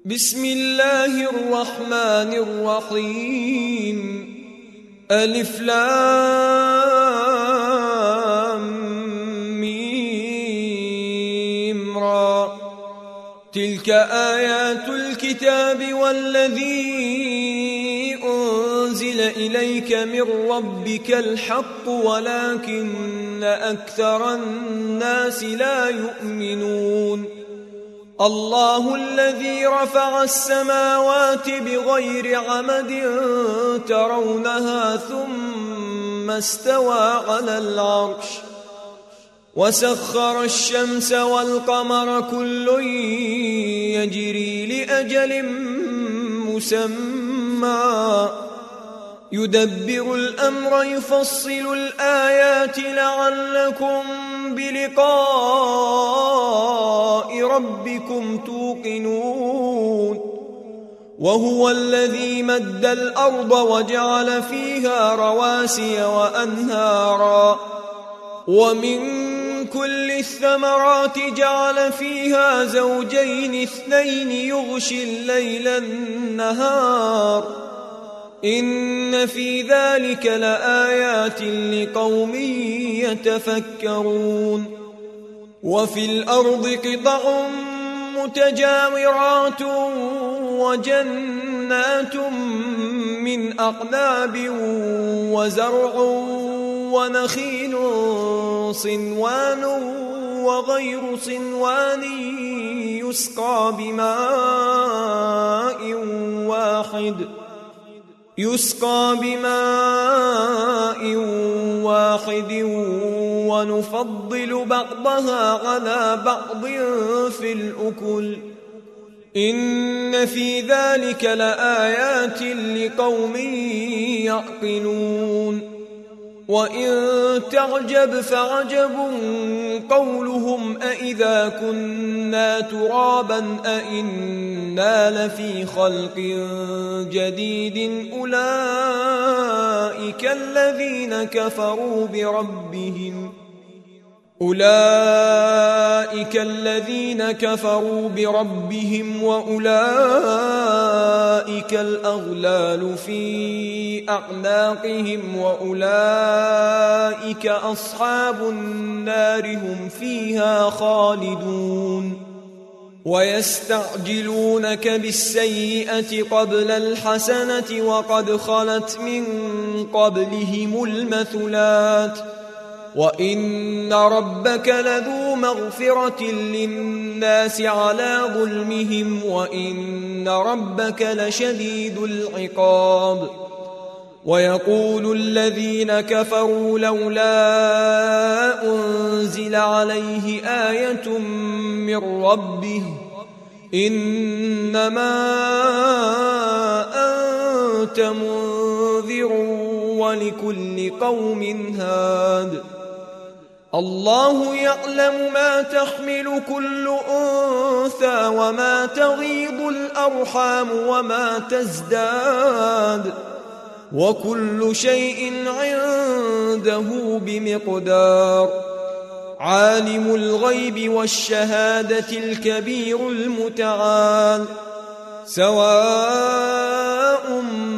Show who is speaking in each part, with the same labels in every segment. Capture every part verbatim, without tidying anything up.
Speaker 1: بسم الله الرحمن الرحيم. ألف لام ميم را. تلك آيات الكتاب والذي أنزل إليك من ربك الحق ولكن أكثر الناس لا يؤمنون. الله الذي رفع السماوات بغير عمد ترونها ثم استوى على العرش وسخر الشمس والقمر كل يجري لأجل مسمى يدبر الأمر يفصل الآيات لعلكم بلقاء ربكم توقنون. وهو الذي مد الأرض وجعل فيها رواسي وأنهارا ومن كل الثمرات جعل فيها زوجين اثنين يغشي الليل النهار إن في ذلك لآيات لقوم يتفكرون. وفي الأرض قطع متجاورات وجنات من أعناب وزرع ونخيل صنوان وغير صنوان يسقى بماء واحد يسقى بماء واحد ونفضل بعضها على بعض في الأكل إن في ذلك لآيات لقوم يعقلون. وإن تعجب فعجب قولهم أإذا كنا ترابا أإنا لفي خلق جديد أولئك الذين كفروا بربهم أولئك الذين كفروا بربهم وأولئك الأغلال في أعناقهم وأولئك أصحاب النار هم فيها خالدون. ويستعجلونك بالسيئة قبل الحسنة وقد خلت من قبلهم المثلات وإن ربك لذو مغفرة للناس على ظلمهم وإن ربك لشديد العقاب. ويقول الذين كفروا لولا أنزل عليه آية من ربه إنما أنت منذر ولكل قوم هاد. الله يعلم ما تحمل كل أنثى وما تغيض الأرحام وما تزداد وكل شيء عنده بمقدار. عالم الغيب والشهادة الكبير المتعال. سواء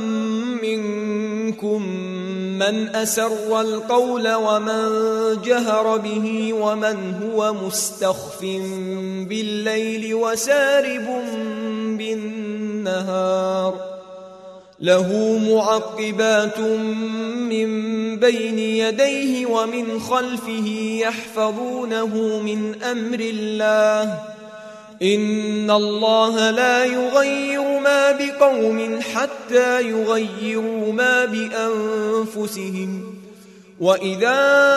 Speaker 1: منكم من أسر القول ومن جهر به ومن هو مستخف بالليل وسارب بالنهار له معقبات من بين يديه ومن خلفه يحفظونه من أمر الله إن الله لا يغير ما بقوم حتى يغيروا ما بأنفسهم وإذا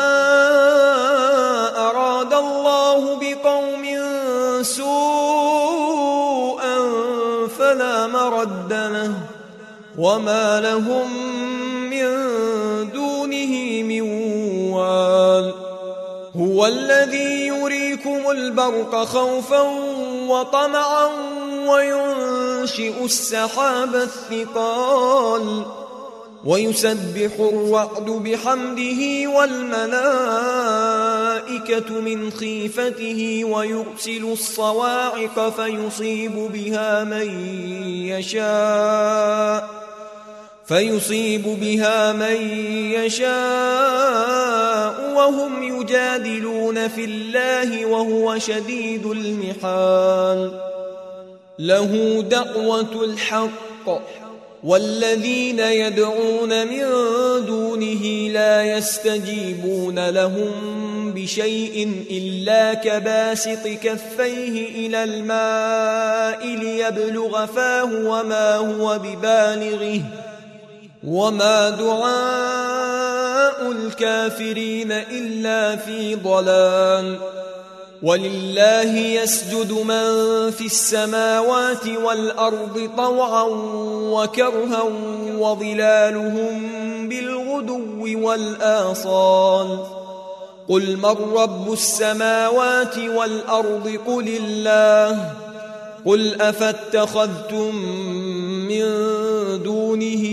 Speaker 1: أراد الله بقوم سوءا فلا مرد له وما لهم من دونه من وال. هو الذي يريكم البرق خوفا وطمعا وينشئ السحاب الثقال ويسبح الرعد بحمده والملائكة من خيفته ويرسل الصواعق فيصيب بها من يشاء فيصيب بها من يشاء وهم يجادلون في الله وهو شديد المحال. له دعوة الحق والذين يدعون من دونه لا يستجيبون لهم بشيء إلا كباسط كفيه إلى الماء ليبلغ فاه وما هو ببالغه وما دعاء الكافرين إلا في ضلال. ولله يسجد من في السماوات والأرض طوعا وكرها وظلالهم بالغدو والآصال. قل من رب السماوات والأرض قل الله. قل أفاتخذتم من دونه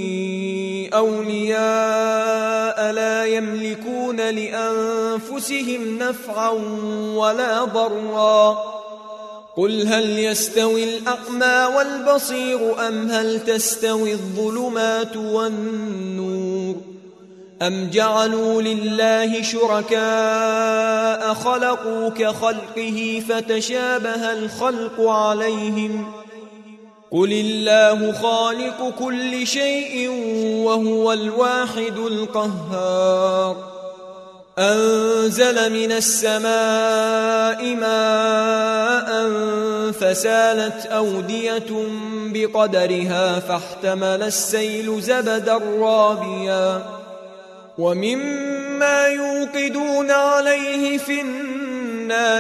Speaker 1: أولياء لا يملكون لأنفسهم نفعا ولا ضرا. قل هل يستوي الأعمى والبصير أم هل تستوي الظلمات والنور أم جعلوا لله شركاء خلقوا كخلقه فتشابه الخلق عليهم. قل الله خالق كل شيء وهو الواحد القهار. أنزل من السماء ماء فسالت أودية بقدرها فاحتمل السيل زبدا رابيا ومما يوقدون عليه في النار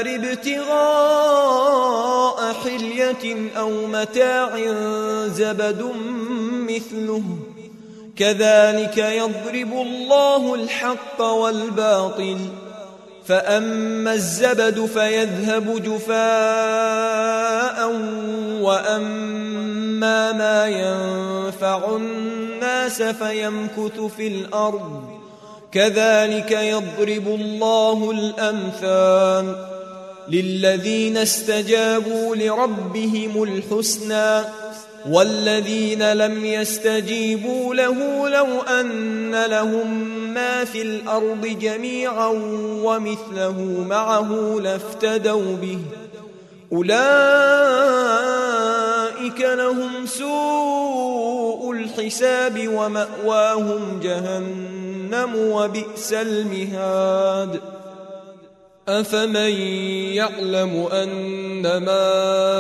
Speaker 1: ابتغاء حلية أو متاع زبد مثله كذلك يضرب الله الحق والباطل. فأما الزبد فيذهب جفاء وأما ما ينفع الناس فيمكث في الأرض كذلك يضرب الله الأمثال. للذين استجابوا لربهم الحسنى والذين لم يستجيبوا له لو أن لهم ما في الأرض جميعا ومثله معه لافتدوا به أولئك لهم سوء الحساب ومأواهم جهنم وبئس المهاد. أفمن يعلم أنما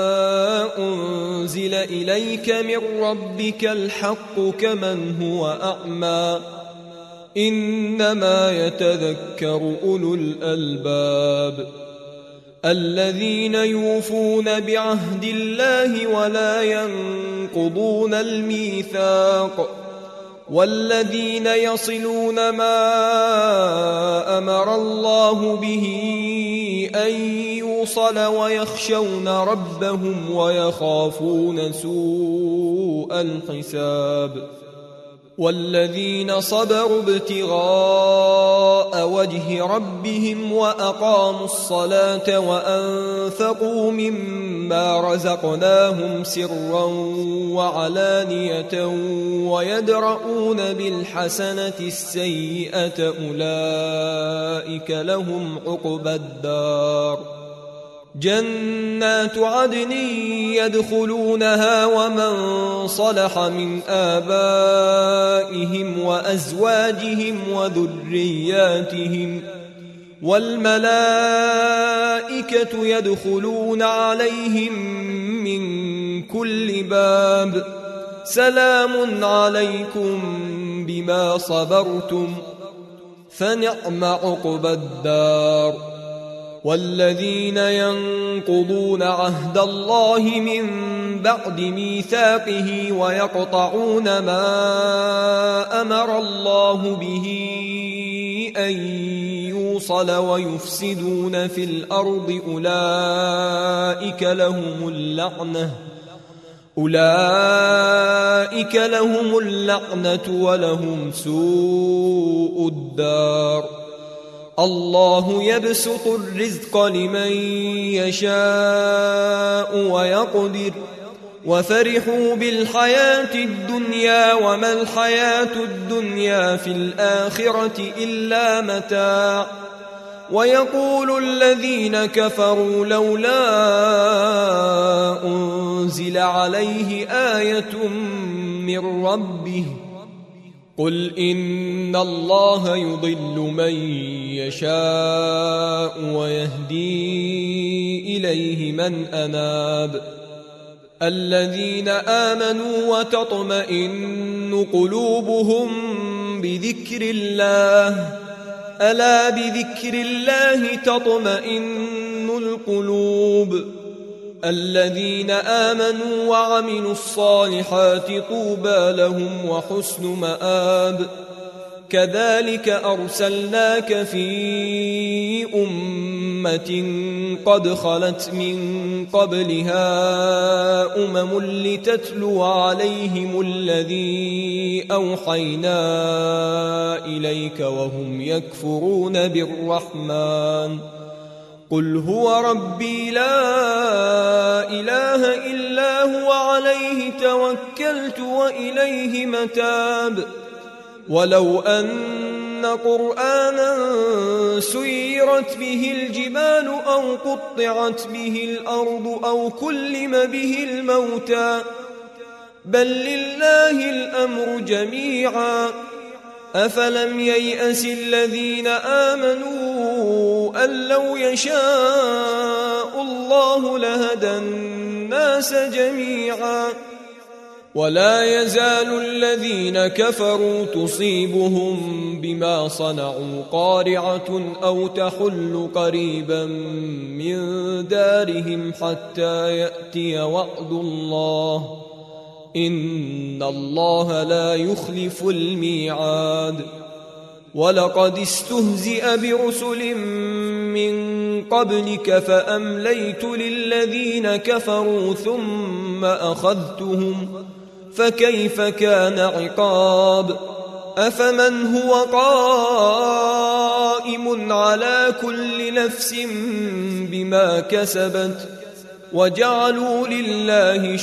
Speaker 1: أنزل إليك من ربك الحق كمن هو أعمى إنما يتذكر أولو الألباب الذين يوفون بعهد الله ولا ينقضون الميثاق والذين يصلون ما أمر الله به أن يوصل ويخشون ربهم ويخافون سوء الحساب والذين صبروا ابتغاء وجه ربهم وأقاموا الصلاة وأنفقوا مما رزقناهم سرا وعلانية ويدرؤون بالحسنة السيئة أولئك لهم عقبى الدار جنات عدن يدخلونها ومن صلح من آبائهم وأزواجهم وذرياتهم والملائكة يدخلون عليهم من كل باب سلام عليكم بما صبرتم فنعم عقبى الدار. والذين ينقضون عهد الله من بعد ميثاقه ويقطعون ما أمر الله به أن يوصل ويفسدون في الأرض أولئك لهم اللعنة أولئك لهم اللعنة ولهم سوء الدار. الله يبسط الرزق لمن يشاء ويقدر وفرحوا بالحياة الدنيا وما الحياة الدنيا في الآخرة إلا متاع. ويقول الذين كفروا لولا أنزل عليه آية من ربه قل إن الله يضل من يشاء ويهدي إليه من أناب. الذين آمنوا وتطمئن قلوبهم بذكر الله ألا بذكر الله تطمئن القلوب. الذين آمنوا وعملوا الصالحات طوبى لهم وحسن مآب. كذلك أرسلناك في أمة قد خلت من قبلها أمم لتتلو عليهم الذي أوحينا إليك وهم يكفرون بالرحمن قل هو ربي لا إله إلا هو عليه توكلت وإليه متاب. ولو أن قرآنا سيرت به الجبال أو قطعت به الأرض أو كلم به الموتى بل لله الأمر جميعا أفلم ييأس الذين آمنوا أن لو يشاء الله لهدى الناس جميعا. ولا يزال الذين كفروا تصيبهم بما صنعوا قارعة أو تحل قريبا من دارهم حتى يأتي وعد الله إن الله لا يخلف الميعاد. ولقد استهزئ برسل من قبلك فأمليت للذين كفروا ثم أخذتهم فكيف كان عقاب. أفمن هو قائم على كل نفس بما كسبت وجعلوا لله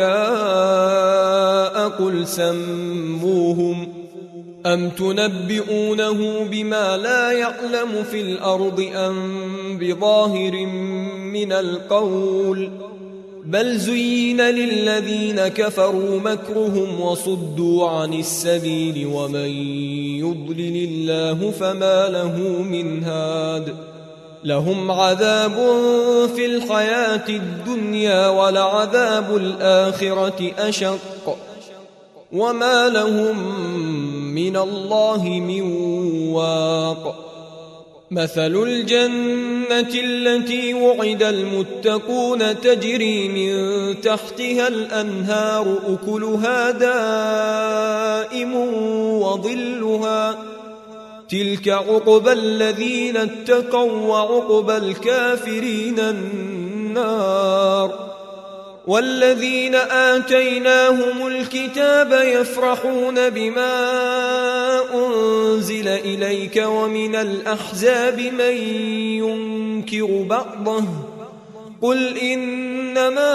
Speaker 1: شركاء قل سموهم أم تنبئونه بما لا يعلم في الأرض أم بظاهر من القول بل زين للذين كفروا مكرهم وصدوا عن السبيل ومن يضلل الله فما له من هاد. لهم عذاب في الحياة الدنيا ولعذاب الآخرة أشق وما لهم من الله من واق. مثل الجنة التي وعد المتقون تجري من تحتها الأنهار أكلها دائم وظلها تلك عقبى الذين اتقوا وعقبى الكافرين النار. والذين آتيناهم الكتاب يفرحون بما أنزل إليك ومن الأحزاب من ينكر بعضه قل إنما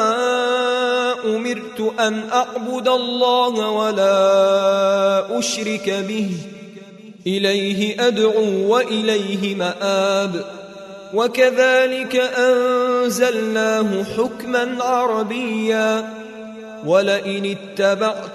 Speaker 1: أمرت أن أعبد الله ولا أشرك به إليه أدعو وإليه مآب. وكذلك أنزلناه حكما عربيا ولئن اتبعت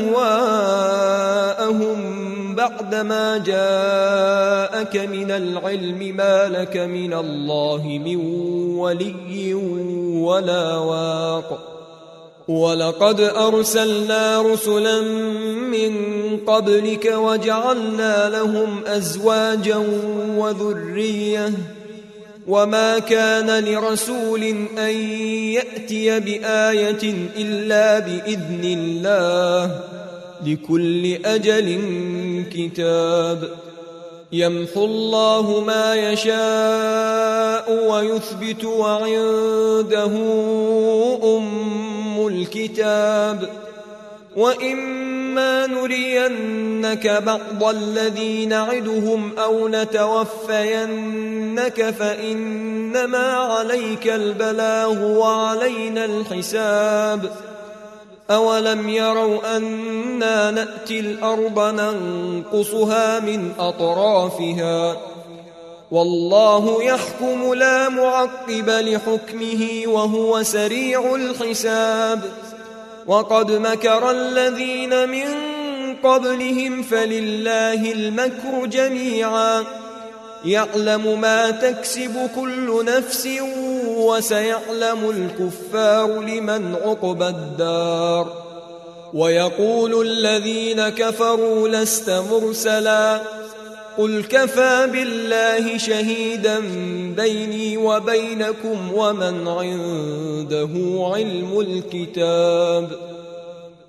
Speaker 1: أهواءهم بعدما جاءك من العلم ما لك من الله من ولي ولا واق. ولقد أرسلنا رسلا من قبلك وجعلنا لهم أزواجا وذرية وما كان لرسول أن يأتي بآية إلا بإذن الله لكل أجل كتاب. يمحو الله ما يشاء ويثبت وعنده أم الكتاب وإما نرينك بعض الذي نعدهم أو نتوفينك فإنما عليك البلاغ وعلينا الحساب أولم يروا أنا نأتي الأرض ننقصها من أطرافها والله يحكم لا معقب لحكمه وهو سريع الحساب وقد مكر الذين من قبلهم فلله المكر جميعا يعلم ما تكسب كل نفس وسيعلم الكفار لمن عقبى الدار ويقول الذين كفروا لست مرسلا قل كفى بالله شهيدا بيني وبينكم ومن عنده علم الكتاب